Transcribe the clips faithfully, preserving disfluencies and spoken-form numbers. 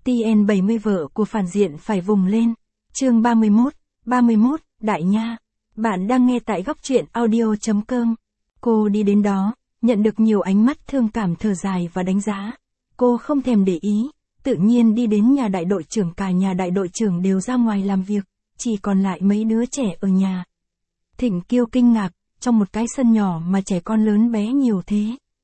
tê en bảy mươi vợ của phản diện phải vùng lên. Chương ba mươi mốt, ba mươi mốt, Đại Nha. Bạn đang nghe tại góc truyện audio chấm com. Cô đi đến đó, nhận được nhiều ánh mắt thương cảm thở dài và đánh giá. Cô không thèm để ý, tự nhiên đi đến nhà đại đội trưởng, cả nhà đại đội trưởng đều ra ngoài làm việc, chỉ còn lại mấy đứa trẻ ở nhà. Thịnh Kiêu kinh ngạc, trong một cái sân nhỏ mà trẻ con lớn bé nhiều thế.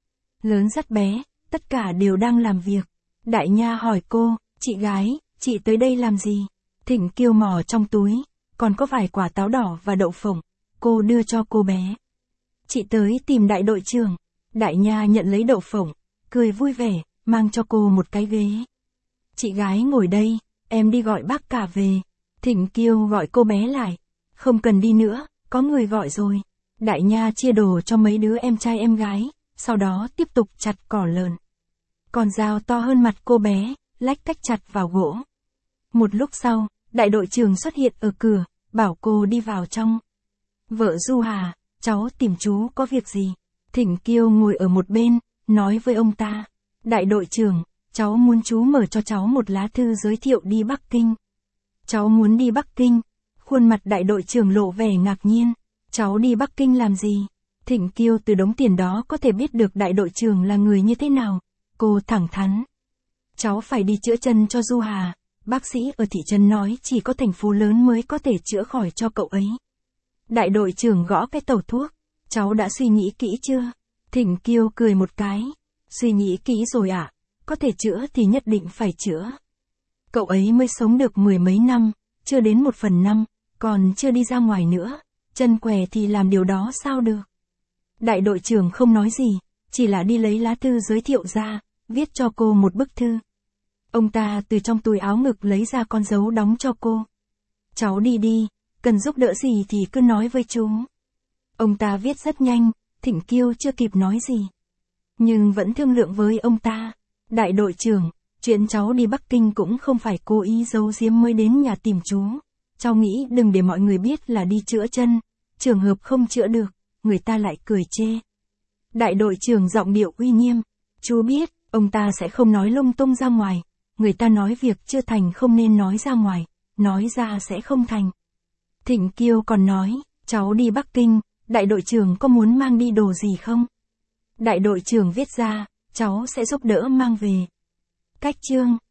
Lớn dắt bé, tất cả đều đang làm việc. Đại Nha hỏi cô, chị gái, chị tới đây làm gì? Thịnh Kiêu mò trong túi, còn có vài quả táo đỏ và đậu phộng, cô đưa cho cô bé. Chị tới tìm đại đội trưởng. Đại Nha nhận lấy đậu phộng, cười vui vẻ, mang cho cô một cái ghế. Chị gái ngồi đây, em đi gọi bác cả về. Thịnh Kiêu gọi cô bé lại. Không cần đi nữa, có người gọi rồi. Đại Nha chia đồ cho mấy đứa em trai em gái, sau đó tiếp tục chặt cỏ lợn. Con dao to hơn mặt cô bé, lách cách chặt vào gỗ. Một lúc sau, đại đội trưởng xuất hiện ở cửa, bảo cô đi vào trong. Vợ Du Hà, cháu tìm chú có việc gì? Thịnh Kiêu ngồi ở một bên, nói với ông ta. Đại đội trưởng, cháu muốn chú mở cho cháu một lá thư giới thiệu đi Bắc Kinh. Cháu muốn đi Bắc Kinh. Khuôn mặt đại đội trưởng lộ vẻ ngạc nhiên. Cháu đi Bắc Kinh làm gì? Thịnh Kiêu từ đống tiền đó có thể biết được đại đội trưởng là người như thế nào. Cô thẳng thắn. Cháu phải đi chữa chân cho Du Hà. Bác sĩ ở thị trấn nói chỉ có thành phố lớn mới có thể chữa khỏi cho cậu ấy. Đại đội trưởng gõ cái tàu thuốc. Cháu đã suy nghĩ kỹ chưa? Thịnh Kiêu cười một cái. Suy nghĩ kỹ rồi ạ. À? Có thể chữa thì nhất định phải chữa. Cậu ấy mới sống được mười mấy năm, chưa đến một phần năm, còn chưa đi ra ngoài nữa. Chân què thì làm điều đó sao được? Đại đội trưởng không nói gì, chỉ là đi lấy lá thư giới thiệu ra, viết cho cô một bức thư. Ông ta từ trong túi áo ngực lấy ra con dấu đóng cho cô. Cháu đi đi, cần giúp đỡ gì thì cứ nói với chú. Ông ta viết rất nhanh, Thịnh Kiêu chưa kịp nói gì. Nhưng vẫn thương lượng với ông ta. Đại đội trưởng, chuyện cháu đi Bắc Kinh cũng không phải cố ý giấu giếm mới đến nhà tìm chú. Cháu nghĩ đừng để mọi người biết là đi chữa chân, trường hợp không chữa được, người ta lại cười chê. Đại đội trưởng giọng điệu uy nghiêm. Chú biết, ông ta sẽ không nói lung tung ra ngoài. Người ta nói việc chưa thành không nên nói ra ngoài, nói ra sẽ không thành. Thịnh Kiêu còn nói, cháu đi Bắc Kinh, đại đội trưởng có muốn mang đi đồ gì không? Đại đội trưởng viết ra, cháu sẽ giúp đỡ mang về. Cách chương